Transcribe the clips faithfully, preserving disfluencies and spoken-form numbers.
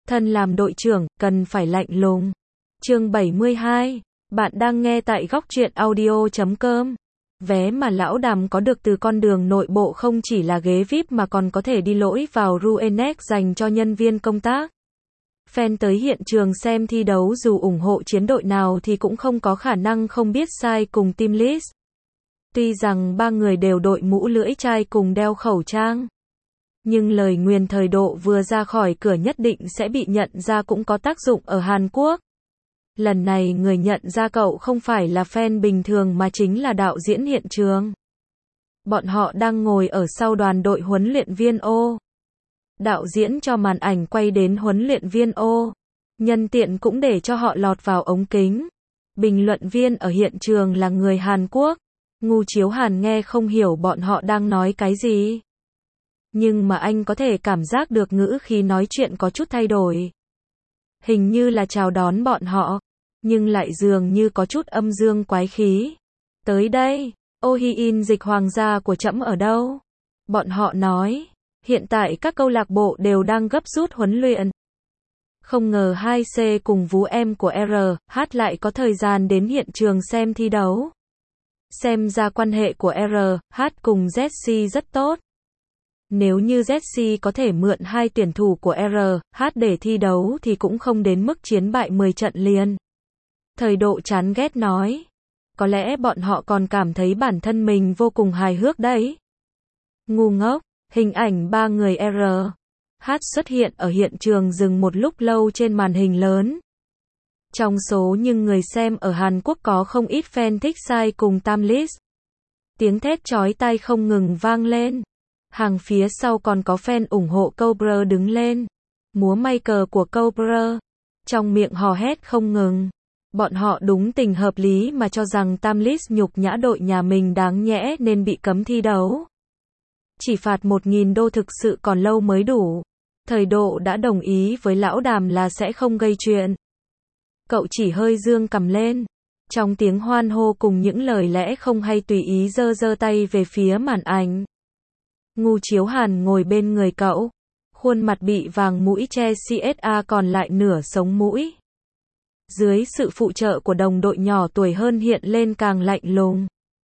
Thân làm đội trưởng, cần phải lạnh lùng. Chương bảy mươi hai. Bạn đang nghe tại góc truyện audio chấm com. Vé mà Lão Đàm có được từ con đường nội bộ không chỉ là ghế vi ai pi mà còn có thể đi lỗi vào Ruenex dành cho nhân viên công tác. Fan tới hiện trường xem thi đấu dù ủng hộ chiến đội nào thì cũng không có khả năng không biết sai cùng Team List. Tuy rằng ba người đều đội mũ lưỡi chai cùng đeo khẩu trang, nhưng lời nguyền thời độ vừa ra khỏi cửa nhất định sẽ bị nhận ra cũng có tác dụng ở Hàn Quốc. Lần này người nhận ra cậu không phải là fan bình thường mà chính là đạo diễn hiện trường. Bọn họ đang ngồi ở sau đoàn đội huấn luyện viên ô. Đạo diễn cho màn ảnh quay đến huấn luyện viên ô. Nhân tiện cũng để cho họ lọt vào ống kính. Bình luận viên ở hiện trường là người Hàn Quốc. Ngu Chiếu Hàn nghe không hiểu bọn họ đang nói cái gì. Nhưng mà anh có thể cảm giác được ngữ khí nói chuyện có chút thay đổi. Hình như là chào đón bọn họ, nhưng lại dường như có chút âm dương quái khí. Tới đây, Oh Hee-in dịch hoàng gia của trẫm ở đâu? Bọn họ nói, hiện tại các câu lạc bộ đều đang gấp rút huấn luyện. Không ngờ hai C cùng vú em của R H lại có thời gian đến hiện trường xem thi đấu. Xem ra quan hệ của R H cùng Jessie rất tốt. Nếu như Jessie có thể mượn hai tuyển thủ của R H để thi đấu thì cũng không đến mức chiến bại mười trận liền. Thời độ chán ghét nói. Có lẽ bọn họ còn cảm thấy bản thân mình vô cùng hài hước đấy. Ngu ngốc, hình ảnh ba người R H xuất hiện ở hiện trường dừng một lúc lâu trên màn hình lớn. Trong số những người xem ở Hàn Quốc có không ít fan thích sai cùng Team List. Tiếng thét chói tai không ngừng vang lên. Hàng phía sau còn có fan ủng hộ Cobra đứng lên, múa may cờ của Cobra, trong miệng hò hét không ngừng. Bọn họ đúng tình hợp lý mà cho rằng Team List nhục nhã đội nhà mình đáng nhẽ nên bị cấm thi đấu. Chỉ phạt một nghìn đô thực sự còn lâu mới đủ. Thời độ đã đồng ý với Lão Đàm là sẽ không gây chuyện. Cậu chỉ hơi dương cầm lên. Trong tiếng hoan hô cùng những lời lẽ không hay tùy ý giơ giơ tay về phía màn ảnh. Ngu Chiếu Hàn ngồi bên người cậu. Khuôn mặt bị vàng mũi che xê ét a còn lại nửa sống mũi. Dưới sự phụ trợ của đồng đội nhỏ tuổi hơn hiện lên càng lạnh lùng.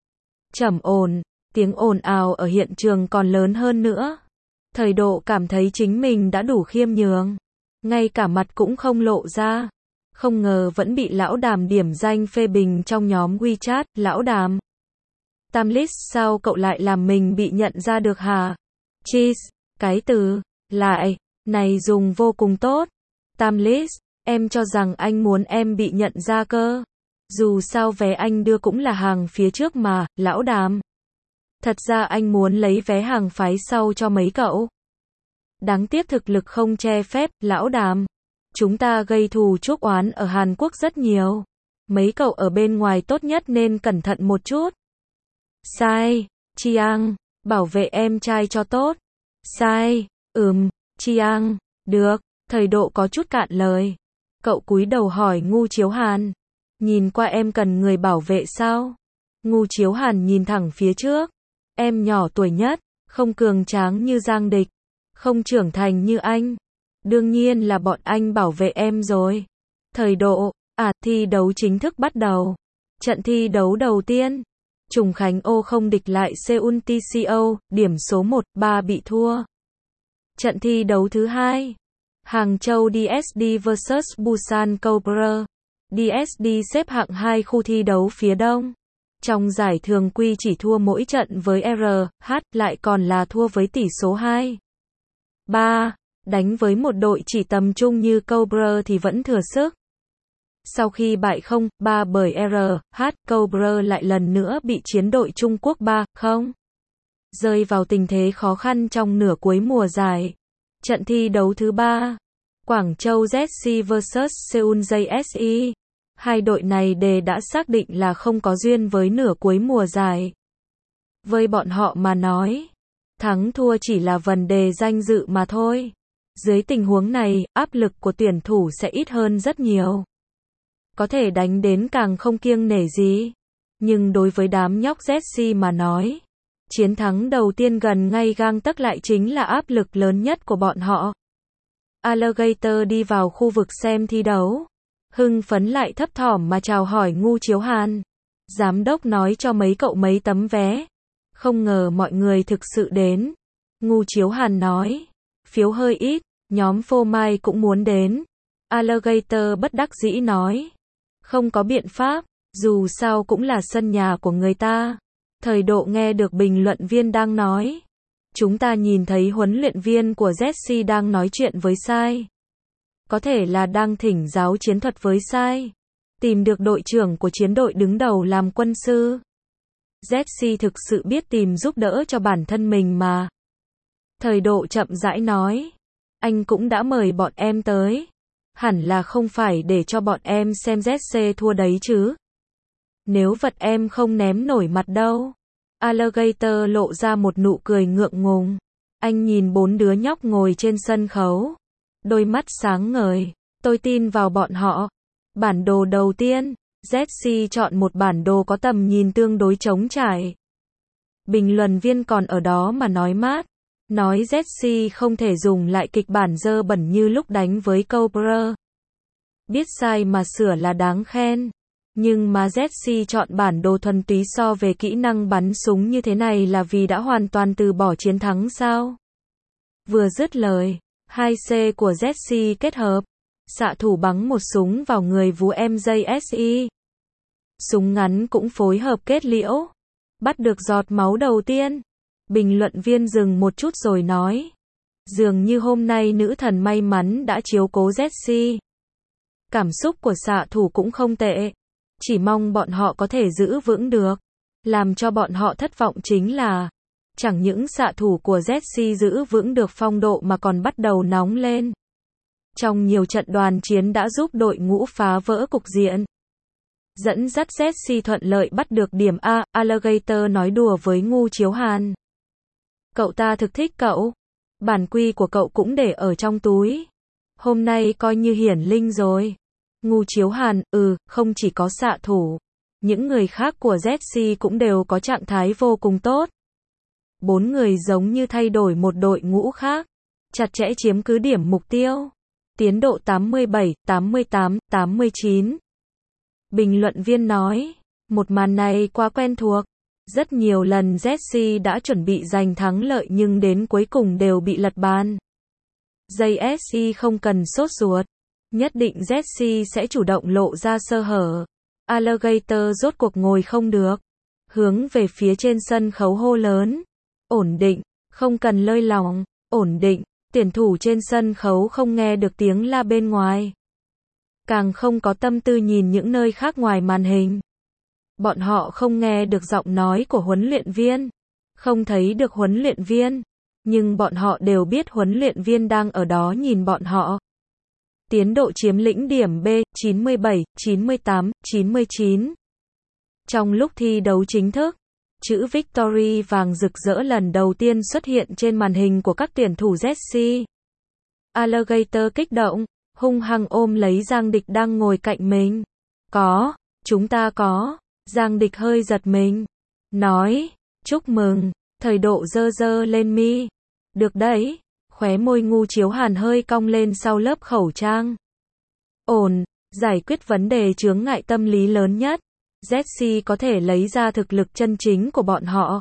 Trầm ổn, tiếng ồn ào ở hiện trường còn lớn hơn nữa. Thời độ cảm thấy chính mình đã đủ khiêm nhường. Ngay cả mặt cũng không lộ ra. Không ngờ vẫn bị Lão Đàm điểm danh phê bình trong nhóm WeChat. Lão Đàm, Team List sao cậu lại làm mình bị nhận ra được hả? Cheese, cái từ lại này dùng vô cùng tốt. Team List, em cho rằng anh muốn em bị nhận ra cơ. Dù sao vé anh đưa cũng là hàng phía trước mà, Lão Đàm. Thật ra anh muốn lấy vé hàng phái sau cho mấy cậu. Đáng tiếc thực lực không che phép, Lão Đàm. Chúng ta gây thù chuốc oán ở Hàn Quốc rất nhiều. Mấy cậu ở bên ngoài tốt nhất nên cẩn thận một chút. Sai, Chiang, bảo vệ em trai cho tốt. Sai, ừm, Chiang, được. Thời độ có chút cạn lời. Cậu cúi đầu hỏi Ngu Chiếu Hàn. Nhìn qua em cần người bảo vệ sao? Ngu Chiếu Hàn nhìn thẳng phía trước. Em nhỏ tuổi nhất, không cường tráng như Giang Địch, không trưởng thành như anh. Đương nhiên là bọn anh bảo vệ em rồi. Thời độ, à, thi đấu chính thức bắt đầu. Trận thi đấu đầu tiên. Trùng Khánh ô không địch lại Seoul tê xê o, điểm số một ba bị thua. Trận thi đấu thứ hai. Hàng Châu đê ét đê versus Busan Cobra. đê ét đê xếp hạng hai khu thi đấu phía đông. Trong giải thường quy chỉ thua mỗi trận với R H, lại còn là thua với tỷ số hai ba. Đánh với một đội chỉ tầm trung như Cobra thì vẫn thừa sức. Sau khi bại không ba bởi R H, Cobra lại lần nữa bị chiến đội Trung Quốc ba không. Rơi vào tình thế khó khăn trong nửa cuối mùa giải. Trận thi đấu thứ ba. Quảng Châu zét xê versus Seoul gi ét e. Hai đội này đều đã xác định là không có duyên với nửa cuối mùa giải. Với bọn họ mà nói, thắng thua chỉ là vấn đề danh dự mà thôi. Dưới tình huống này, áp lực của tuyển thủ sẽ ít hơn rất nhiều. Có thể đánh đến càng không kiêng nể gì. Nhưng đối với đám nhóc zét xê mà nói, chiến thắng đầu tiên gần ngay gang tấc lại chính là áp lực lớn nhất của bọn họ. Alligator đi vào khu vực xem thi đấu. Hưng phấn lại thấp thỏm mà chào hỏi Ngu Chiếu Hàn. Giám đốc nói cho mấy cậu mấy tấm vé. Không ngờ mọi người thực sự đến. Ngu Chiếu Hàn nói. Phiếu hơi ít, nhóm phô mai cũng muốn đến. Alligator bất đắc dĩ nói. Không có biện pháp, dù sao cũng là sân nhà của người ta. Thời độ nghe được bình luận viên đang nói. Chúng ta nhìn thấy huấn luyện viên của Jesse đang nói chuyện với Sai. Có thể là đang thỉnh giáo chiến thuật với Sai. Tìm được đội trưởng của chiến đội đứng đầu làm quân sư. Jesse thực sự biết tìm giúp đỡ cho bản thân mình mà. Thời độ chậm rãi nói. Anh cũng đã mời bọn em tới. Hẳn là không phải để cho bọn em xem Jesse thua đấy chứ. Nếu vật em không ném nổi mặt đâu. Alligator lộ ra một nụ cười ngượng ngùng. Anh nhìn bốn đứa nhóc ngồi trên sân khấu. Đôi mắt sáng ngời. Tôi tin vào bọn họ. Bản đồ đầu tiên. Jesse chọn một bản đồ có tầm nhìn tương đối trống trải. Bình luận viên còn ở đó mà nói mát. Nói Jesse không thể dùng lại kịch bản dơ bẩn như lúc đánh với Cobra. Biết sai mà sửa là đáng khen. Nhưng mà Jesse chọn bản đồ thuần túy so về kỹ năng bắn súng như thế này là vì đã hoàn toàn từ bỏ chiến thắng sao? Vừa dứt lời, hai C của Jesse kết hợp. Xạ thủ bắn một súng vào người vú em J S I. Súng ngắn cũng phối hợp kết liễu. Bắt được giọt máu đầu tiên. Bình luận viên dừng một chút rồi nói. Dường như hôm nay nữ thần may mắn đã chiếu cố Jesse. Cảm xúc của xạ thủ cũng không tệ. Chỉ mong bọn họ có thể giữ vững được. Làm cho bọn họ thất vọng chính là chẳng những xạ thủ của Jesse giữ vững được phong độ mà còn bắt đầu nóng lên. Trong nhiều trận đoàn chiến đã giúp đội ngũ phá vỡ cục diện. Dẫn dắt Jesse thuận lợi bắt được điểm A, Alligator nói đùa với Ngu Chiếu Hàn. Cậu ta thực thích cậu. Bản quy của cậu cũng để ở trong túi. Hôm nay coi như hiển linh rồi. Ngu Chiếu Hàn, ừ, không chỉ có xạ thủ. Những người khác của Jesse cũng đều có trạng thái vô cùng tốt. Bốn người giống như thay đổi một đội ngũ khác. Chặt chẽ chiếm cứ điểm mục tiêu. Tiến độ tám mươi bảy, tám mươi tám, tám mươi chín. Bình luận viên nói. Một màn này quá quen thuộc. Rất nhiều lần Jesse đã chuẩn bị giành thắng lợi nhưng đến cuối cùng đều bị lật bàn. J S I không cần sốt ruột. Nhất định Jesse sẽ chủ động lộ ra sơ hở. Alligator rốt cuộc ngồi không được. Hướng về phía trên sân khấu hô lớn. Ổn định, không cần lơi lỏng, ổn định. Tuyển thủ trên sân khấu không nghe được tiếng la bên ngoài. Càng không có tâm tư nhìn những nơi khác ngoài màn hình. Bọn họ không nghe được giọng nói của huấn luyện viên. Không thấy được huấn luyện viên. Nhưng bọn họ đều biết huấn luyện viên đang ở đó nhìn bọn họ. Tiến độ chiếm lĩnh điểm B, chín mươi bảy, chín mươi tám, chín mươi chín. Trong lúc thi đấu chính thức, chữ Victory vàng rực rỡ lần đầu tiên xuất hiện trên màn hình của các tuyển thủ Jesse. Alligator kích động, hung hăng ôm lấy Giang Địch đang ngồi cạnh mình. Có, chúng ta có. Giang Địch hơi giật mình. Nói, chúc mừng. Thời độ dơ dơ lên mi. Được đấy. Khóe môi Ngu Chiếu Hàn hơi cong lên sau lớp khẩu trang. Ổn, giải quyết vấn đề chướng ngại tâm lý lớn nhất. Jesse có thể lấy ra thực lực chân chính của bọn họ.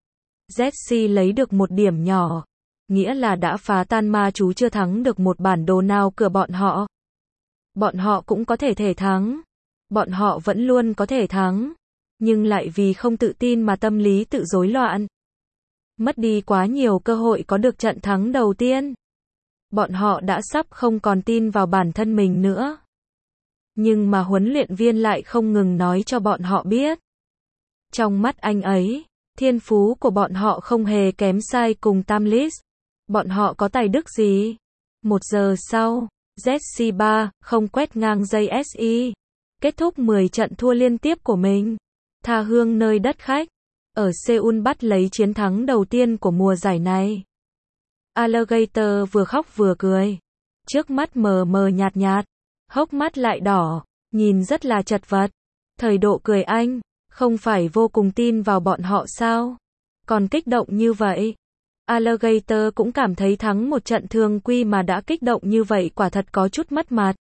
Jesse lấy được một điểm nhỏ. Nghĩa là đã phá tan ma chú chưa thắng được một bản đồ nào cửa bọn họ. Bọn họ cũng có thể thể thắng. Bọn họ vẫn luôn có thể thắng. Nhưng lại vì không tự tin mà tâm lý tự rối loạn. Mất đi quá nhiều cơ hội có được trận thắng đầu tiên. Bọn họ đã sắp không còn tin vào bản thân mình nữa. Nhưng mà huấn luyện viên lại không ngừng nói cho bọn họ biết. Trong mắt anh ấy, thiên phú của bọn họ không hề kém Sai cùng Tamlis. Bọn họ có tài đức gì? Một giờ sau, Jesse ba không quét ngang J S I. Kết thúc mười trận thua liên tiếp của mình. Tha hương nơi đất khách. Ở Seoul bắt lấy chiến thắng đầu tiên của mùa giải này. Alligator vừa khóc vừa cười. Trước mắt mờ mờ nhạt nhạt. Hốc mắt lại đỏ. Nhìn rất là chật vật. Thời độ cười anh. Không phải vô cùng tin vào bọn họ sao? Còn kích động như vậy. Alligator cũng cảm thấy thắng một trận thường quy mà đã kích động như vậy quả thật có chút mất mặt.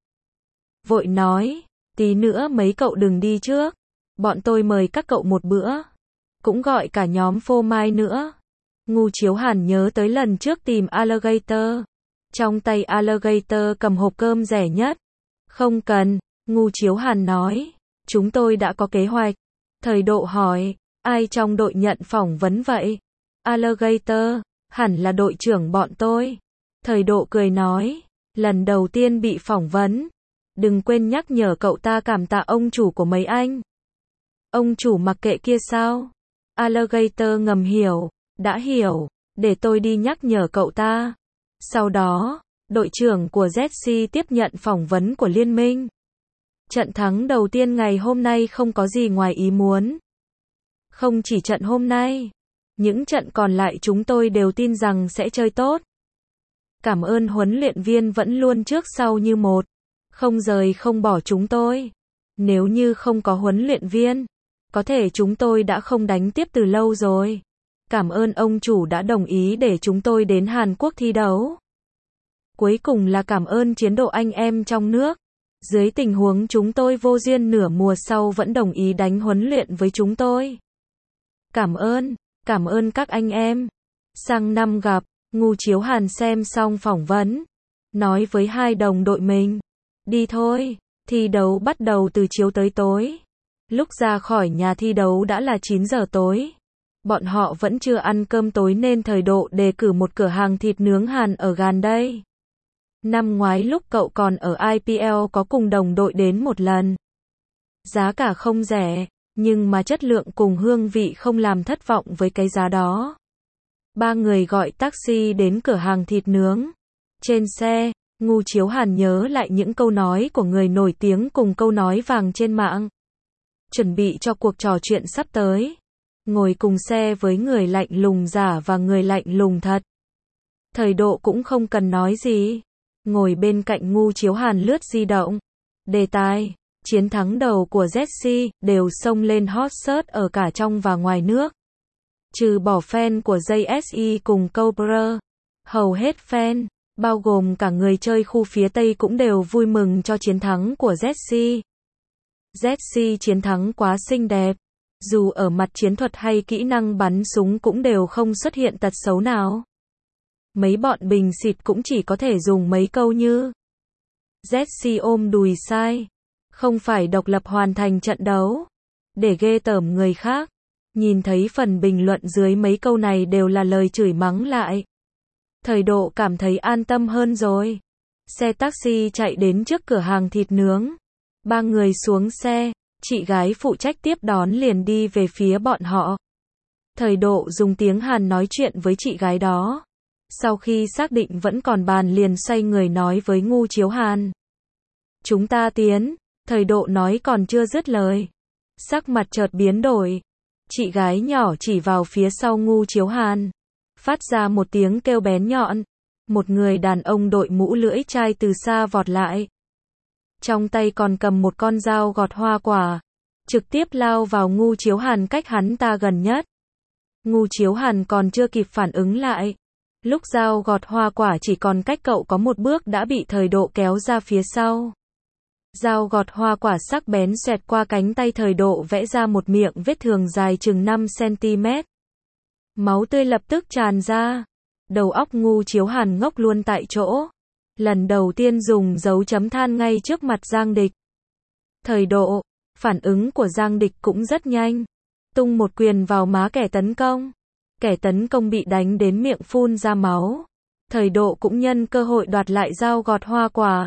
Vội nói, tí nữa mấy cậu đừng đi trước. Bọn tôi mời các cậu một bữa. Cũng gọi cả nhóm phô mai nữa. Ngu Chiếu Hàn nhớ tới lần trước tìm Alligator. Trong tay Alligator cầm hộp cơm rẻ nhất. Không cần, Ngu Chiếu Hàn nói. Chúng tôi đã có kế hoạch. Thời Độ hỏi, ai trong đội nhận phỏng vấn vậy? Alligator, hẳn là đội trưởng bọn tôi. Thời Độ cười nói, lần đầu tiên bị phỏng vấn. Đừng quên nhắc nhở cậu ta cảm tạ ông chủ của mấy anh. Ông chủ mặc kệ kia sao? Alligator ngầm hiểu, đã hiểu, để tôi đi nhắc nhở cậu ta. Sau đó, đội trưởng của Jesse tiếp nhận phỏng vấn của liên minh. Trận thắng đầu tiên ngày hôm nay không có gì ngoài ý muốn. Không chỉ trận hôm nay, những trận còn lại chúng tôi đều tin rằng sẽ chơi tốt. Cảm ơn huấn luyện viên vẫn luôn trước sau như một, không rời không bỏ chúng tôi. Nếu như không có huấn luyện viên, có thể chúng tôi đã không đánh tiếp từ lâu rồi. Cảm ơn ông chủ đã đồng ý để chúng tôi đến Hàn Quốc thi đấu. Cuối cùng là cảm ơn chiến độ anh em trong nước. Dưới tình huống chúng tôi vô duyên nửa mùa sau vẫn đồng ý đánh huấn luyện với chúng tôi. Cảm ơn, cảm ơn các anh em. Sang năm gặp, Ngu Chiếu Hàn xem xong phỏng vấn. Nói với hai đồng đội mình. Đi thôi, thi đấu bắt đầu từ chiều tới tối. Lúc ra khỏi nhà thi đấu đã là chín giờ tối. Bọn họ vẫn chưa ăn cơm tối nên Thời Độ đề cử một cửa hàng thịt nướng Hàn ở gần đây. Năm ngoái lúc cậu còn ở i pê lờ có cùng đồng đội đến một lần. Giá cả không rẻ, nhưng mà chất lượng cùng hương vị không làm thất vọng với cái giá đó. Ba người gọi taxi đến cửa hàng thịt nướng. Trên xe, Ngu Chiếu Hàn nhớ lại những câu nói của người nổi tiếng cùng câu nói vàng trên mạng. Chuẩn bị cho cuộc trò chuyện sắp tới. Ngồi cùng xe với người lạnh lùng giả và người lạnh lùng thật. Thời Độ cũng không cần nói gì. Ngồi bên cạnh Ngu Chiếu Hàn lướt di động. Đề tài, chiến thắng đầu của Jesse, đều xông lên hot search ở cả trong và ngoài nước. Trừ bỏ fan của gi ét e cùng Cobra, hầu hết fan, bao gồm cả người chơi khu phía Tây cũng đều vui mừng cho chiến thắng của Jesse. Jesse chiến thắng quá xinh đẹp. Dù ở mặt chiến thuật hay kỹ năng bắn súng cũng đều không xuất hiện tật xấu nào. Mấy bọn bình xịt cũng chỉ có thể dùng mấy câu như Jesse ôm đùi sai, không phải độc lập hoàn thành trận đấu, để ghê tởm người khác. Nhìn thấy phần bình luận dưới mấy câu này đều là lời chửi mắng lại. Thời Độ cảm thấy an tâm hơn rồi. Xe taxi chạy đến trước cửa hàng thịt nướng. Ba người xuống xe, chị gái phụ trách tiếp đón liền đi về phía bọn họ. Thời Độ dùng tiếng Hàn nói chuyện với chị gái đó. Sau khi xác định vẫn còn bàn liền xoay người nói với Ngu Chiếu Hàn. Chúng ta tiến, Thời Độ nói còn chưa dứt lời. Sắc mặt chợt biến đổi. Chị gái nhỏ chỉ vào phía sau Ngu Chiếu Hàn. Phát ra một tiếng kêu bén nhọn. Một người đàn ông đội mũ lưỡi chai từ xa vọt lại. Trong tay còn cầm một con dao gọt hoa quả. Trực tiếp lao vào Ngu Chiếu Hàn cách hắn ta gần nhất. Ngu Chiếu Hàn còn chưa kịp phản ứng lại. Lúc dao gọt hoa quả chỉ còn cách cậu có một bước đã bị Thời Độ kéo ra phía sau. Dao gọt hoa quả sắc bén xoẹt qua cánh tay Thời Độ vẽ ra một miệng vết thương dài chừng năm xăng-ti-mét. Máu tươi lập tức tràn ra. Đầu óc Ngu Chiếu Hàn ngốc luôn tại chỗ. Lần đầu tiên dùng dấu chấm than ngay trước mặt Giang Địch. Thời Độ, phản ứng của Giang Địch cũng rất nhanh. Tung một quyền vào má kẻ tấn công. Kẻ tấn công bị đánh đến miệng phun ra máu. Thời Độ cũng nhân cơ hội đoạt lại dao gọt hoa quả.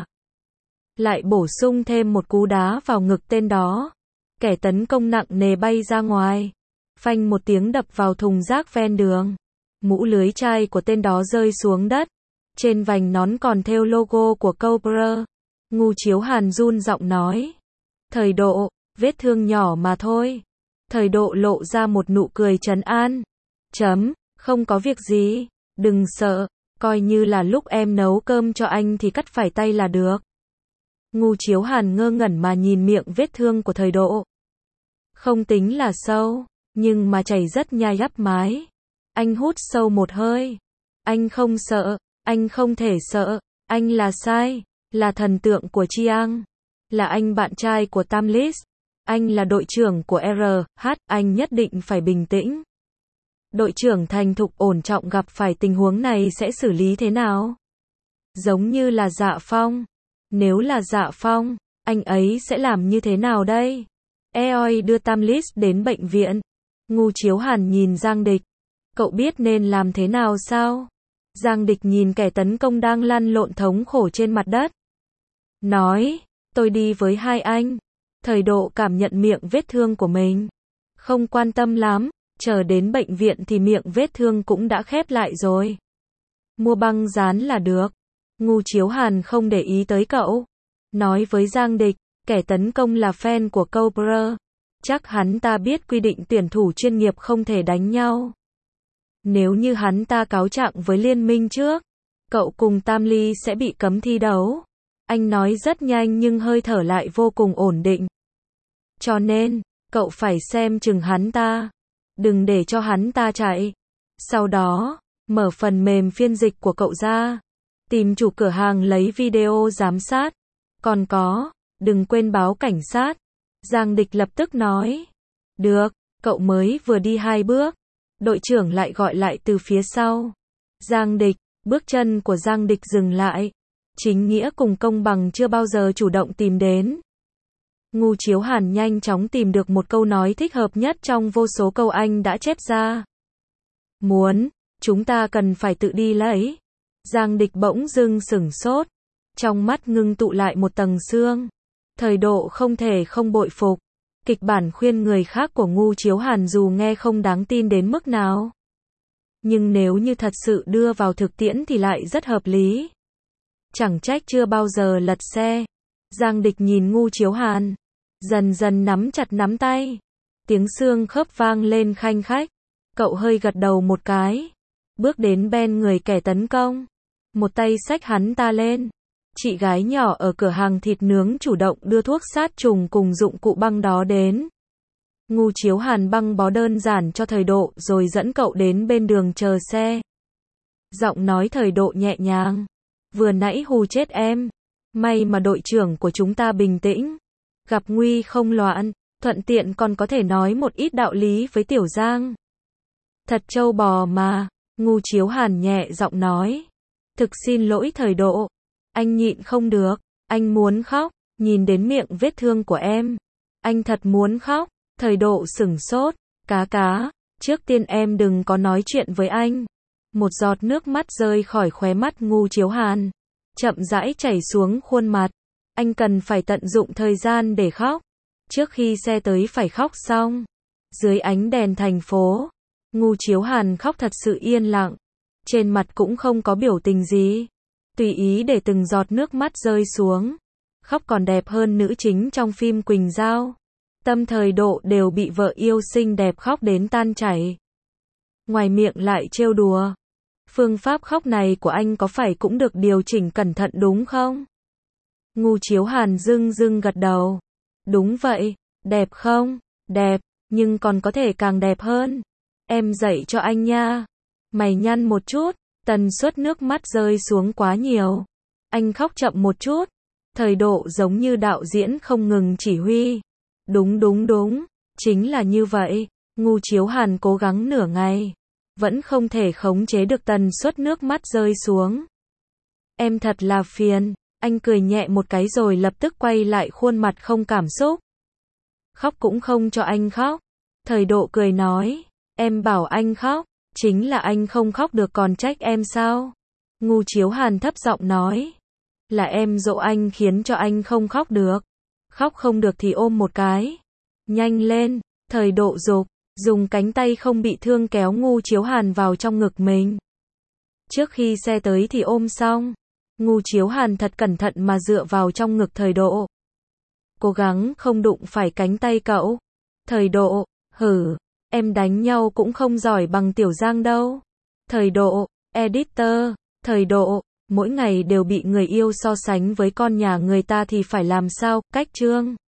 Lại bổ sung thêm một cú đá vào ngực tên đó. Kẻ tấn công nặng nề bay ra ngoài. Phanh một tiếng đập vào thùng rác ven đường. Mũ lưới chai của tên đó rơi xuống đất. Trên vành nón còn thêu logo của Cobra. Ngu Chiếu Hàn run giọng nói. Thời Độ, vết thương nhỏ mà thôi. Thời Độ lộ ra một nụ cười trấn an. Chấm, không có việc gì, đừng sợ, coi như là lúc em nấu cơm cho anh thì cắt phải tay là được. Ngu Chiếu Hàn ngơ ngẩn mà nhìn miệng vết thương của Thời Độ. Không tính là sâu, nhưng mà chảy rất nhai nhắp mái. Anh hút sâu một hơi, Anh không sợ, anh không thể sợ, anh là sai, là thần tượng của Chiang, là anh bạn trai của Tamlis, anh là đội trưởng của R H, anh nhất định phải bình tĩnh. Đội trưởng thành thục ổn trọng gặp phải tình huống này sẽ xử lý thế nào? Giống như là Dạ Phong. Nếu là Dạ Phong, anh ấy sẽ làm như thế nào đây? Eoi đưa Tamlis đến bệnh viện. Ngu Chiếu Hàn nhìn Giang Địch. Cậu biết nên làm thế nào sao? Giang Địch nhìn kẻ tấn công đang lăn lộn thống khổ trên mặt đất. Nói, tôi đi với hai anh. Thời Độ cảm nhận miệng vết thương của mình. Không quan tâm lắm, chờ đến bệnh viện thì miệng vết thương cũng đã khép lại rồi. Mua băng dán là được. Ngu Chiếu Hàn không để ý tới cậu. Nói với Giang Địch, kẻ tấn công là fan của Cobra. Chắc hắn ta biết quy định tuyển thủ chuyên nghiệp không thể đánh nhau. Nếu như hắn ta cáo trạng với liên minh trước, cậu cùng Tam Ly sẽ bị cấm thi đấu. Anh nói rất nhanh nhưng hơi thở lại vô cùng ổn định. Cho nên, cậu phải xem chừng hắn ta. Đừng để cho hắn ta chạy. Sau đó, mở phần mềm phiên dịch của cậu ra. Tìm chủ cửa hàng lấy video giám sát. Còn có, đừng quên báo cảnh sát. Giang Địch lập tức nói. Được, cậu mới vừa đi hai bước. Đội trưởng lại gọi lại từ phía sau. Giang Địch, bước chân của Giang Địch dừng lại. Chính nghĩa cùng công bằng chưa bao giờ chủ động tìm đến. Ngu Chiếu Hàn nhanh chóng tìm được một câu nói thích hợp nhất trong vô số câu anh đã chép ra. Muốn, chúng ta cần phải tự đi lấy. Giang Địch bỗng dưng sửng sốt. Trong mắt ngưng tụ lại một tầng sương. Thời Độ không thể không bội phục. Kịch bản khuyên người khác của Ngu Chiếu Hàn dù nghe không đáng tin đến mức nào. Nhưng nếu như thật sự đưa vào thực tiễn thì lại rất hợp lý. Chẳng trách chưa bao giờ lật xe. Giang Địch nhìn Ngu Chiếu Hàn. Dần dần nắm chặt nắm tay. Tiếng xương khớp vang lên khanh khách. Cậu hơi gật đầu một cái. Bước đến bên người kẻ tấn công. Một tay xách hắn ta lên. Chị gái nhỏ ở cửa hàng thịt nướng chủ động đưa thuốc sát trùng cùng dụng cụ băng đó đến. Ngu Chiếu Hàn băng bó đơn giản cho Thời Độ rồi dẫn cậu đến bên đường chờ xe. Giọng nói Thời Độ nhẹ nhàng. Vừa nãy hù chết em. May mà đội trưởng của chúng ta bình tĩnh. Gặp nguy không loạn, thuận tiện còn có thể nói một ít đạo lý với Tiểu Giang. Thật trâu bò mà, Ngu Chiếu Hàn nhẹ giọng nói. Thực xin lỗi Thời Độ. Anh nhịn không được, anh muốn khóc, nhìn đến miệng vết thương của em. Anh thật muốn khóc, Thời Độ sửng sốt, cá cá, trước tiên em đừng có nói chuyện với anh. Một giọt nước mắt rơi khỏi khóe mắt Ngu Chiếu Hàn, chậm rãi chảy xuống khuôn mặt. Anh cần phải tận dụng thời gian để khóc. Trước khi xe tới phải khóc xong. Dưới ánh đèn thành phố, Ngu Chiếu Hàn khóc thật sự yên lặng. Trên mặt cũng không có biểu tình gì. Tùy ý để từng giọt nước mắt rơi xuống. Khóc còn đẹp hơn nữ chính trong phim Quỳnh Giao. Tâm Thời Độ đều bị vợ yêu xinh đẹp khóc đến tan chảy. Ngoài miệng lại trêu đùa. Phương pháp khóc này của anh có phải cũng được điều chỉnh cẩn thận đúng không? Ngu Chiếu Hàn dưng dưng gật đầu. Đúng vậy, đẹp không? Đẹp, nhưng còn có thể càng đẹp hơn. Em dạy cho anh nha. Mày nhăn một chút, tần suất nước mắt rơi xuống quá nhiều. Anh khóc chậm một chút. Thời Độ giống như đạo diễn không ngừng chỉ huy. Đúng đúng đúng, chính là như vậy. Ngu Chiếu Hàn cố gắng nửa ngày. Vẫn không thể khống chế được tần suất nước mắt rơi xuống. Em thật là phiền. Anh cười nhẹ một cái rồi lập tức quay lại khuôn mặt không cảm xúc. Khóc cũng không cho anh khóc. Thời Độ cười nói. Em bảo anh khóc. Chính là anh không khóc được còn trách em sao? Ngu Chiếu Hàn thấp giọng nói. Là em dỗ anh khiến cho anh không khóc được. Khóc không được thì ôm một cái. Nhanh lên. Thời Độ giục. Dùng cánh tay không bị thương kéo Ngu Chiếu Hàn vào trong ngực mình. Trước khi xe tới thì ôm xong. Ngu Chiếu Hàn thật cẩn thận mà dựa vào trong ngực Thời Độ. Cố gắng không đụng phải cánh tay cậu. Thời Độ, hử, em đánh nhau cũng không giỏi bằng Tiểu Giang đâu. Thời Độ, editor, Thời Độ, mỗi ngày đều bị người yêu so sánh với con nhà người ta thì phải làm sao, cách chương.